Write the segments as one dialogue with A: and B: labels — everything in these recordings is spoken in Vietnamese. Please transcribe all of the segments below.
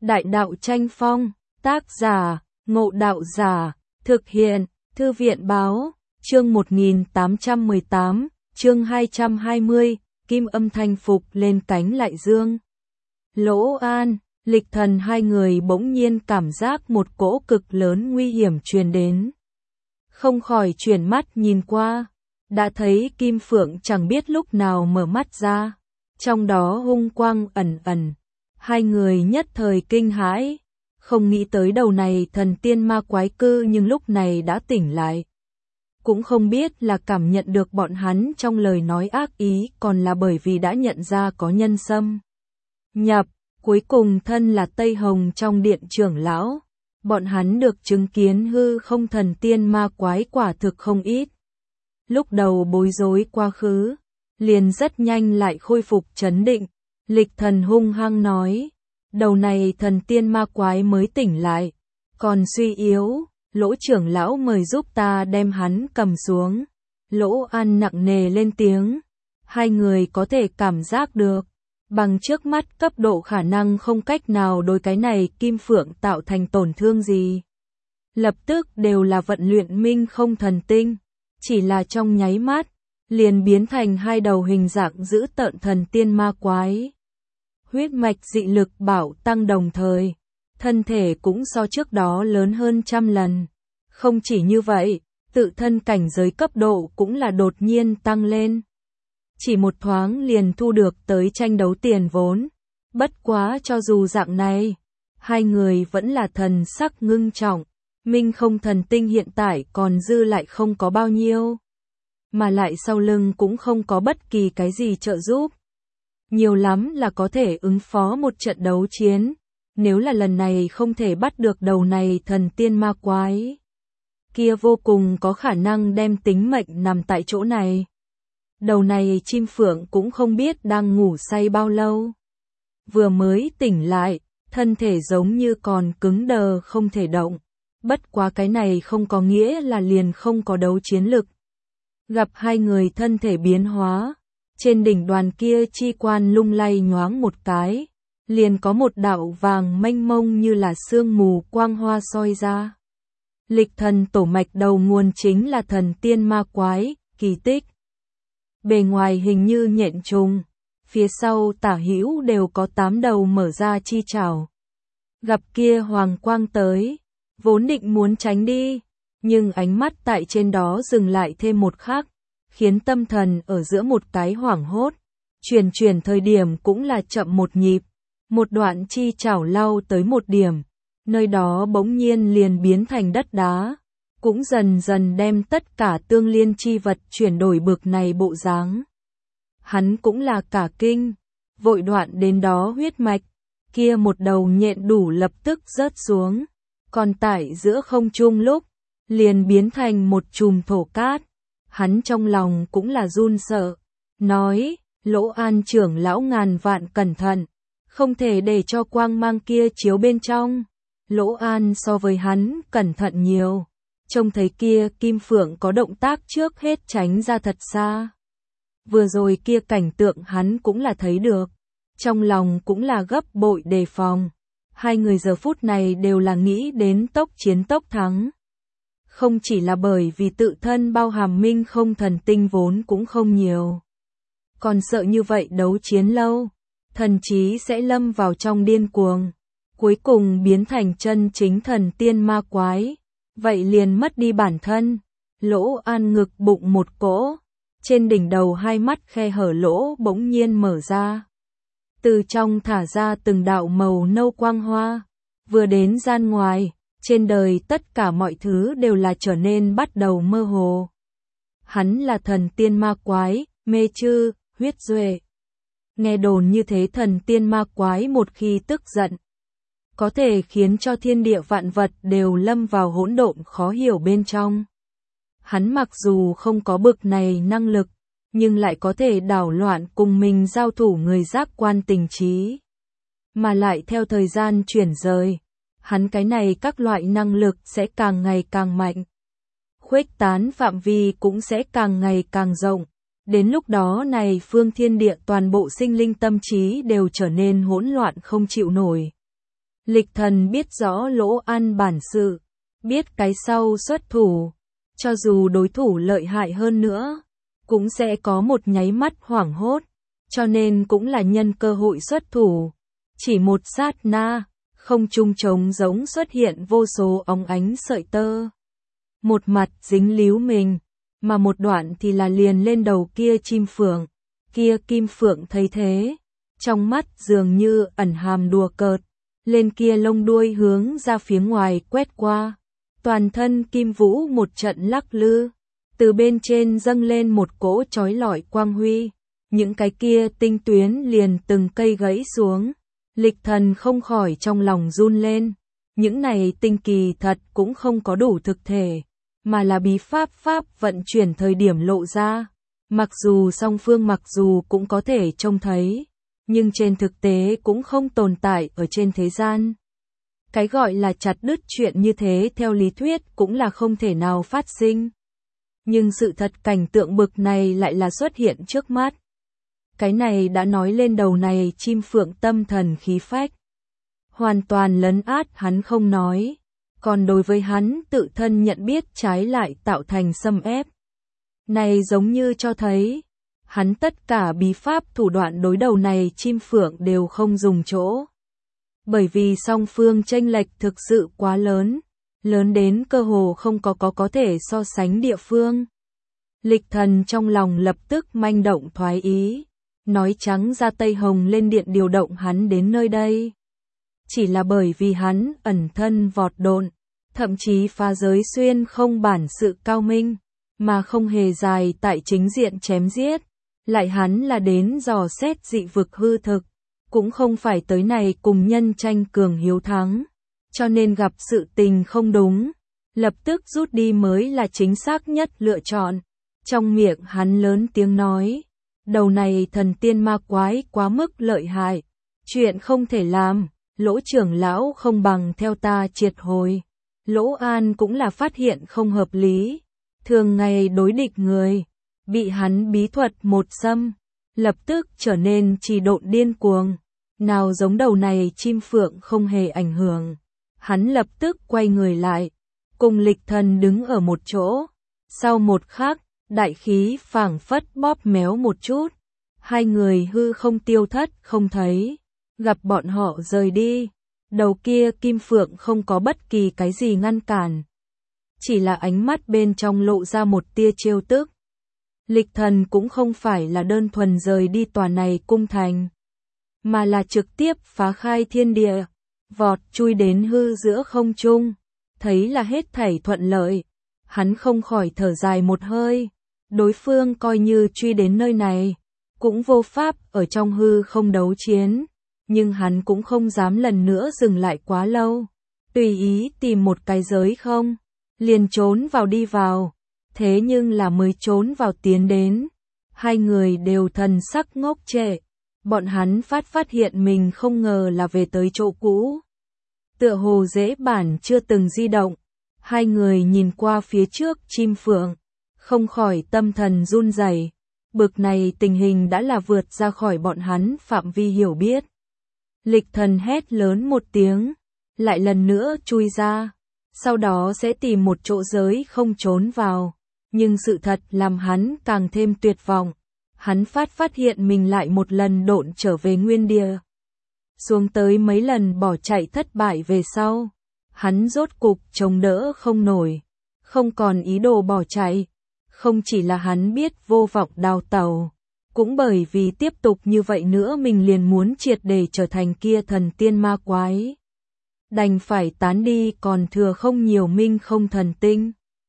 A: Đại đạo tranh phong, tác giả, Ngộ Đạo Giả, thực hiện, Thư viện báo, chương 1818, chương 220, kim âm thanh phục lên cánh lại dương. Lỗ An, Lịch Thần hai người bỗng nhiên cảm giác một cỗ cực lớn nguy hiểm truyền đến. Không khỏi chuyển mắt nhìn qua, đã thấy Kim Phượng chẳng biết lúc nào mở mắt ra, trong đó hung quang ẩn ẩn. Hai người nhất thời kinh hãi, không nghĩ tới đầu này thần tiên ma quái cư nhưng lúc này đã tỉnh lại. Cũng không biết là cảm nhận được bọn hắn trong lời nói ác ý còn là bởi vì đã nhận ra có nhân xâm nhập, cuối cùng thân là Tây Hồng trong điện trưởng lão. Bọn hắn được chứng kiến hư không thần tiên ma quái quả thực không ít. Lúc đầu bối rối quá khứ, liền rất nhanh lại khôi phục trấn định. Lịch Thần hung hăng nói, đầu này thần tiên ma quái mới tỉnh lại, còn suy yếu, Lỗ trưởng lão mời giúp ta đem hắn cầm xuống. Lỗ An nặng nề lên tiếng, hai người có thể cảm giác được, bằng trước mắt cấp độ khả năng không cách nào đối cái này Kim Phượng tạo thành tổn thương gì. Lập tức đều là vận luyện minh không thần tinh, chỉ là trong nháy mắt, liền biến thành hai đầu hình dạng dữ tợn thần tiên ma quái. Huyết mạch dị lực bảo tăng đồng thời, thân thể cũng so trước đó lớn hơn 100 lần. Không chỉ như vậy, tự thân cảnh giới cấp độ cũng là đột nhiên tăng lên. Chỉ một thoáng liền thu được tới tranh đấu tiền vốn. Bất quá cho dù dạng này, hai người vẫn là thần sắc ngưng trọng. Minh không thần tinh hiện tại còn dư lại không có bao nhiêu. Mà lại sau lưng cũng không có bất kỳ cái gì trợ giúp. Nhiều lắm là có thể ứng phó một trận đấu chiến. Nếu là lần này không thể bắt được đầu này thần tiên ma quái, kia vô cùng có khả năng đem tính mệnh nằm tại chỗ này. Đầu này chim phượng cũng không biết đang ngủ say bao lâu. Vừa mới tỉnh lại, thân thể giống như còn cứng đờ không thể động. Bất quá cái này không có nghĩa là liền không có đấu chiến lực. Gặp hai người thân thể biến hóa, trên đỉnh đoàn kia chi quan lung lay nhoáng một cái, liền có một đạo vàng mênh mông như là sương mù quang hoa soi ra. Lịch Thần tổ mạch đầu nguồn chính là thần tiên ma quái, kỳ tích. Bề ngoài hình như nhện trùng, phía sau tả hữu đều có 8 đầu mở ra chi chảo. Gặp kia hoàng quang tới, vốn định muốn tránh đi, nhưng ánh mắt tại trên đó dừng lại thêm một khắc, khiến tâm thần ở giữa một cái hoảng hốt. Chuyển thời điểm cũng là chậm một nhịp, một đoạn chi chảo lau tới một điểm, nơi đó bỗng nhiên liền biến thành đất đá, cũng dần dần đem tất cả tương liên chi vật chuyển đổi bực này bộ dáng. Hắn cũng là cả kinh, vội đoạn đến đó huyết mạch, kia một đầu nhện đủ lập tức rớt xuống, còn tại giữa không trung lúc, liền biến thành một chùm thổ cát. Hắn trong lòng cũng là run sợ, nói, Lỗ An trưởng lão ngàn vạn cẩn thận, không thể để cho quang mang kia chiếu bên trong. Lỗ An so với hắn cẩn thận nhiều, trông thấy kia Kim Phượng có động tác trước hết tránh ra thật xa. Vừa rồi kia cảnh tượng hắn cũng là thấy được, trong lòng cũng là gấp bội đề phòng. Hai người giờ phút này đều là nghĩ đến tốc chiến tốc thắng. Không chỉ là bởi vì tự thân bao hàm minh không thần tinh vốn cũng không nhiều. Còn sợ như vậy đấu chiến lâu, thần trí sẽ lâm vào trong điên cuồng, cuối cùng biến thành chân chính thần tiên ma quái, vậy liền mất đi bản thân. Lỗ An ngực bụng một cỗ, trên đỉnh đầu hai mắt khe hở lỗ bỗng nhiên mở ra. Từ trong thả ra từng đạo màu nâu quang hoa, vừa đến gian ngoài, trên đời tất cả mọi thứ đều là trở nên bắt đầu mơ hồ. Hắn là thần tiên ma quái, mê chư, huyết duệ. Nghe đồn như thế thần tiên ma quái một khi tức giận, có thể khiến cho thiên địa vạn vật đều lâm vào hỗn độn khó hiểu bên trong. Hắn mặc dù không có bực này năng lực, nhưng lại có thể đảo loạn cùng mình giao thủ người giác quan tình trí. Mà lại theo thời gian chuyển rời, hắn cái này các loại năng lực sẽ càng ngày càng mạnh. Khuếch tán phạm vi cũng sẽ càng ngày càng rộng. Đến lúc đó này phương thiên địa toàn bộ sinh linh tâm trí đều trở nên hỗn loạn không chịu nổi. Lịch Thần biết rõ Lỗ An bản sự, biết cái sau xuất thủ, cho dù đối thủ lợi hại hơn nữa, cũng sẽ có một nháy mắt hoảng hốt, cho nên cũng là nhân cơ hội xuất thủ. Chỉ một sát na, không trung trống giống xuất hiện vô số óng ánh sợi tơ. Một mặt dính líu mình, mà một đoạn thì là liền lên đầu kia chim phượng. Kia kim phượng thấy thế, trong mắt dường như ẩn hàm đùa cợt, lên kia lông đuôi hướng ra phía ngoài quét qua. Toàn thân kim vũ một trận lắc lư, từ bên trên dâng lên một cỗ chói lọi quang huy, những cái kia tinh tuyến liền từng cây gãy xuống. Lịch Thần không khỏi trong lòng run lên, những này tinh kỳ thật cũng không có đủ thực thể, mà là bí pháp vận chuyển thời điểm lộ ra. Mặc dù song phương cũng có thể trông thấy, nhưng trên thực tế cũng không tồn tại ở trên thế gian. Cái gọi là chặt đứt chuyện như thế theo lý thuyết cũng là không thể nào phát sinh. Nhưng sự thật cảnh tượng bực này lại là xuất hiện trước mắt. Cái này đã nói lên đầu này chim phượng tâm thần khí phách. Hoàn toàn lấn át hắn không nói, còn đối với hắn tự thân nhận biết trái lại tạo thành xâm ép. Này giống như cho thấy, hắn tất cả bí pháp thủ đoạn đối đầu này chim phượng đều không dùng chỗ. Bởi vì song phương chênh lệch thực sự quá lớn, lớn đến cơ hồ không có thể so sánh địa phương. Lịch Thần trong lòng lập tức manh động thoái ý, nói trắng ra Tây Hồng lên điện điều động hắn đến nơi đây. Chỉ là bởi vì hắn ẩn thân vọt độn, thậm chí phá giới xuyên không bản sự cao minh, mà không hề dài tại chính diện chém giết. Lại hắn là đến dò xét dị vực hư thực, cũng không phải tới này cùng nhân tranh cường hiếu thắng, cho nên gặp sự tình không đúng, lập tức rút đi mới là chính xác nhất lựa chọn. Trong miệng hắn lớn tiếng nói, đầu này thần tiên ma quái quá mức lợi hại, chuyện không thể làm, Lỗ trưởng lão không bằng theo ta triệt hồi. Lỗ An cũng là phát hiện không hợp lý, thường ngày đối địch người, bị hắn bí thuật một xâm, lập tức trở nên trì độn điên cuồng. Nào giống đầu này chim phượng không hề ảnh hưởng. Hắn lập tức quay người lại, cùng Lịch Thần đứng ở một chỗ. Sau một khắc, đại khí phảng phất bóp méo một chút. Hai người hư không tiêu thất không thấy. Gặp bọn họ rời đi. Đầu kia kim phượng không có bất kỳ cái gì ngăn cản. Chỉ là ánh mắt bên trong lộ ra một tia trêu tức. Lịch Thần cũng không phải là đơn thuần rời đi tòa này cung thành, mà là trực tiếp phá khai thiên địa, vọt chui đến hư giữa không trung, thấy là hết thảy thuận lợi, hắn không khỏi thở dài một hơi, đối phương coi như truy đến nơi này, cũng vô pháp ở trong hư không đấu chiến, nhưng hắn cũng không dám lần nữa dừng lại quá lâu, tùy ý tìm một cái giới không, liền trốn vào đi vào, thế nhưng là mới trốn vào tiến đến, hai người đều thần sắc ngốc trệ. Bọn hắn phát hiện mình không ngờ là về tới chỗ cũ. Tựa hồ dễ bản chưa từng di động. Hai người nhìn qua phía trước chim phượng, không khỏi tâm thần run rẩy. Bực này tình hình đã là vượt ra khỏi bọn hắn phạm vi hiểu biết. Lịch Thần hét lớn một tiếng, lại lần nữa chui ra. Sau đó sẽ tìm một chỗ giới không trốn vào. Nhưng sự thật làm hắn càng thêm tuyệt vọng. Hắn phát hiện mình lại một lần độn trở về nguyên địa. Xuống tới mấy lần bỏ chạy thất bại về sau. Hắn rốt cục chống đỡ không nổi. Không còn ý đồ bỏ chạy. Không chỉ là hắn biết vô vọng đào tẩu. Cũng bởi vì tiếp tục như vậy nữa mình liền muốn triệt để trở thành kia thần tiên ma quái. Đành phải tán đi còn thừa không nhiều minh không thần tinh.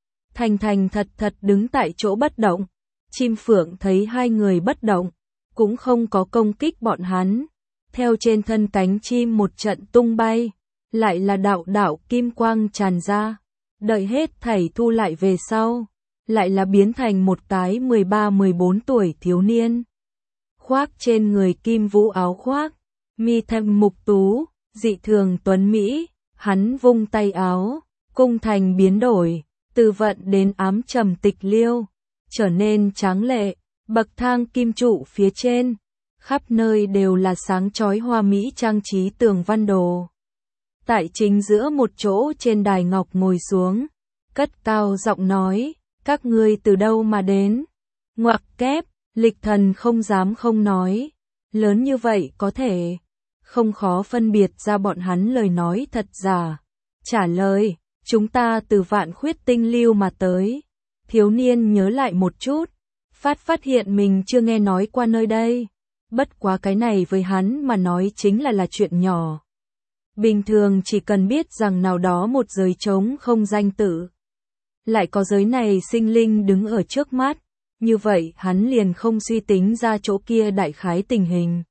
A: Thành thật đứng tại chỗ bất động. Chim phượng thấy hai người bất động, cũng không có công kích bọn hắn. Theo trên thân cánh chim một trận tung bay, lại là đạo kim quang tràn ra. Đợi hết thảy thu lại về sau, lại là biến thành một cái 13-14 tuổi thiếu niên. Khoác trên người kim vũ áo khoác, mi thanh mục tú, dị thường tuấn mỹ, hắn vung tay áo, cung thành biến đổi, từ vận đến ám trầm tịch liêu. Trở nên tráng lệ, bậc thang kim trụ phía trên, khắp nơi đều là sáng chói hoa mỹ trang trí tường văn đồ. tại chính giữa một chỗ trên đài ngọc ngồi xuống, cất cao giọng nói, các ngươi từ đâu mà đến? Ngoặc kép, Lịch Thần không dám không nói, lớn như vậy có thể không khó phân biệt ra bọn hắn lời nói thật giả. Trả lời, chúng ta từ Vạn Khuyết Tinh Lưu mà tới. Thiếu niên nhớ lại một chút, phát hiện mình chưa nghe nói qua nơi đây. Bất quá cái này với hắn mà nói chính là chuyện nhỏ. Bình thường chỉ cần biết rằng nào đó một giới trống không danh tự. Lại có giới này sinh linh đứng ở trước mắt, như vậy hắn liền không suy tính ra chỗ kia đại khái tình hình.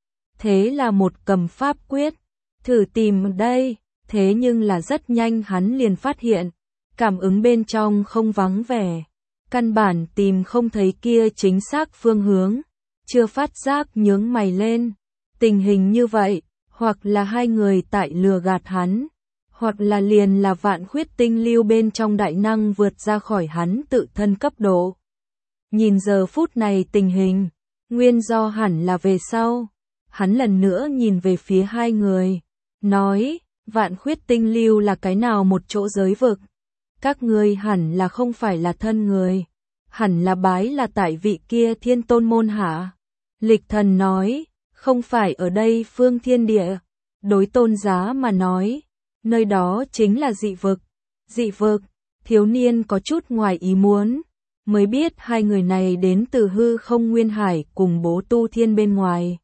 A: Thế là một cầm pháp quyết, thử tìm đây, thế nhưng là rất nhanh hắn liền phát hiện, cảm ứng bên trong không vắng vẻ, căn bản tìm không thấy kia chính xác phương hướng, chưa phát giác nhướng mày lên, tình hình như vậy, hoặc là hai người tại lừa gạt hắn, hoặc là liền là Vạn Khuyết Tinh Lưu bên trong đại năng vượt ra khỏi hắn tự thân cấp độ. Nhìn giờ phút này tình hình, nguyên do hẳn là về sau. Hắn lần nữa nhìn về phía hai người, nói, Vạn Khuyết Tinh Lưu là cái nào một chỗ giới vực? Các ngươi hẳn là không phải là thân người, hẳn là bái là tại vị kia Thiên Tôn môn hả? Lịch Thần nói, không phải ở đây phương thiên địa, đối tôn giá mà nói, nơi đó chính là dị vực. Dị vực, thiếu niên có chút ngoài ý muốn, mới biết hai người này đến từ hư không nguyên hải cùng bố tu thiên bên ngoài.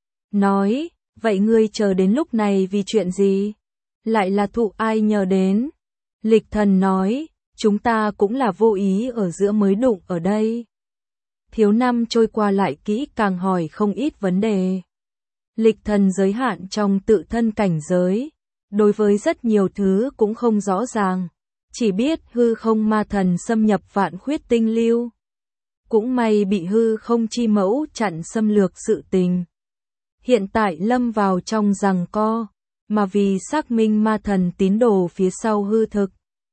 A: Nói, vậy ngươi chờ đến lúc này vì chuyện gì? Lại là thụ ai nhờ đến? Lịch Thần nói, chúng ta cũng là vô ý ở giữa mới đụng ở đây. Thiếu năm trôi qua lại kỹ càng hỏi không ít vấn đề. Lịch Thần giới hạn trong tự thân cảnh giới, đối với rất nhiều thứ cũng không rõ ràng, chỉ biết hư không ma thần xâm nhập Vạn Khuyết Tinh Lưu. Cũng may bị hư không chi mẫu chặn xâm lược sự tình. Hiện tại lâm vào trong giằng co, mà vì xác minh ma thần tín đồ phía sau hư thực.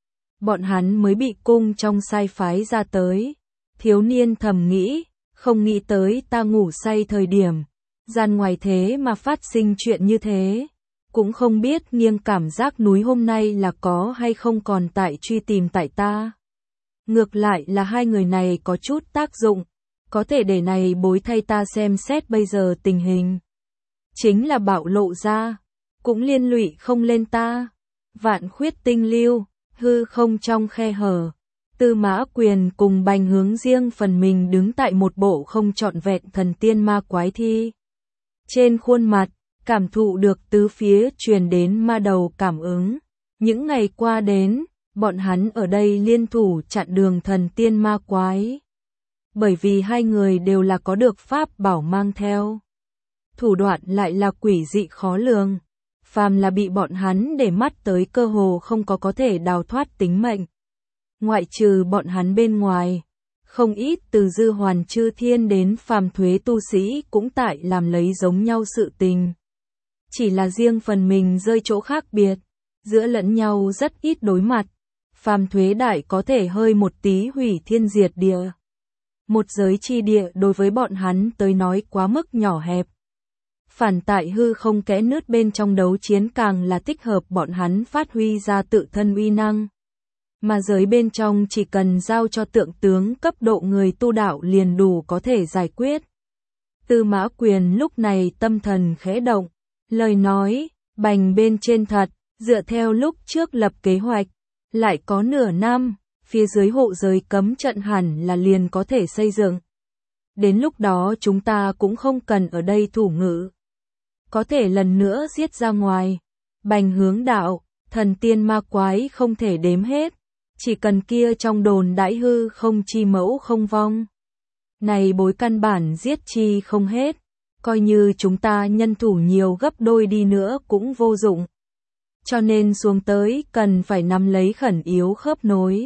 A: Bọn hắn mới bị cung trong sai phái ra tới. Thiếu niên thầm nghĩ, không nghĩ tới ta ngủ say thời điểm, gian ngoài thế mà phát sinh chuyện như thế. Cũng không biết nghiêng cảm giác núi hôm nay là có hay không còn tại truy tìm tại ta. Ngược lại là hai người này có chút tác dụng, có thể để này bối thay ta xem xét bây giờ tình hình. Chính là bạo lộ ra, cũng liên lụy không lên ta. Vạn Khuyết Tinh Lưu, hư không trong khe hở. Tư Mã Quyền cùng Bành Hướng riêng phần mình đứng tại một bộ không trọn vẹn thần tiên ma quái thi. Trên khuôn mặt, cảm thụ được tứ phía truyền đến ma đầu cảm ứng. Những ngày qua đến, bọn hắn ở đây liên thủ chặn đường thần tiên ma quái. Bởi vì hai người đều là có được pháp bảo mang theo. Thủ đoạn lại là quỷ dị khó lường. Phàm là bị bọn hắn để mắt tới cơ hồ không có thể đào thoát tính mệnh. Ngoại trừ bọn hắn bên ngoài, không ít từ Dư Hoàn Chư Thiên đến phàm thuế tu sĩ cũng tại làm lấy giống nhau sự tình. Chỉ là riêng phần mình rơi chỗ khác biệt, giữa lẫn nhau rất ít đối mặt. Phàm thuế đại có thể hơi một tí hủy thiên diệt địa. Một giới chi địa đối với bọn hắn tới nói quá mức nhỏ hẹp. Phản tại hư không kẽ nứt bên trong đấu chiến càng là thích hợp bọn hắn phát huy ra tự thân uy năng. Mà giới bên trong chỉ cần giao cho tượng tướng cấp độ người tu đạo liền đủ có thể giải quyết. Tư Mã Quyền lúc này tâm thần khẽ động, lời nói, Bành bên trên thật, dựa theo lúc trước lập kế hoạch, lại có nửa năm, phía dưới hộ giới cấm trận hẳn là liền có thể xây dựng. Đến lúc đó chúng ta cũng không cần ở đây thủ ngữ. Có thể lần nữa giết ra ngoài. Bành Hướng đạo, thần tiên ma quái không thể đếm hết. Chỉ cần kia trong đồn đãi hư không chi mẫu không vong. Này bối căn bản giết chi không hết. Coi như chúng ta nhân thủ nhiều gấp đôi đi nữa cũng vô dụng. Cho nên xuống tới cần phải nắm lấy khẩn yếu khớp nối.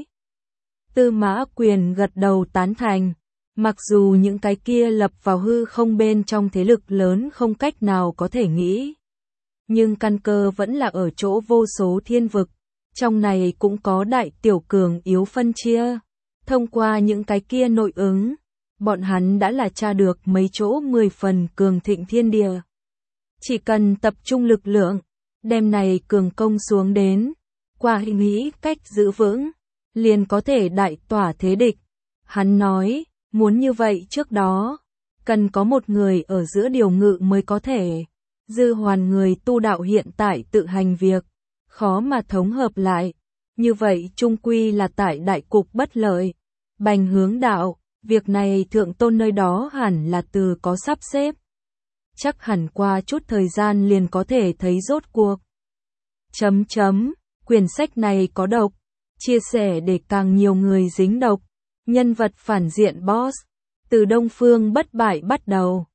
A: Tư Mã Quyền gật đầu tán thành. Mặc dù những cái kia lập vào hư không bên trong thế lực lớn không cách nào có thể nghĩ. Nhưng căn cơ vẫn là ở chỗ vô số thiên vực. Trong này cũng có đại tiểu cường yếu phân chia. Thông qua những cái kia nội ứng, bọn hắn đã là tra được mấy chỗ 10 phần cường thịnh thiên địa. Chỉ cần tập trung lực lượng, đem này cường công xuống đến, qua nghĩ cách giữ vững, liền có thể đại tỏa thế địch. Hắn nói, muốn như vậy trước đó, cần có một người ở giữa điều ngự mới có thể. Dư Hoàn người tu đạo hiện tại tự hành việc, khó mà thống hợp lại. Như vậy chung quy là tại đại cục bất lợi. Bành hướng đạo, việc này thượng tôn nơi đó hẳn là từ có sắp xếp. Chắc hẳn qua chút thời gian liền có thể thấy rốt cuộc. Quyển sách này có độc, chia sẻ để càng nhiều người dính độc. Nhân vật phản diện boss, từ Đông Phương bất bại bắt đầu.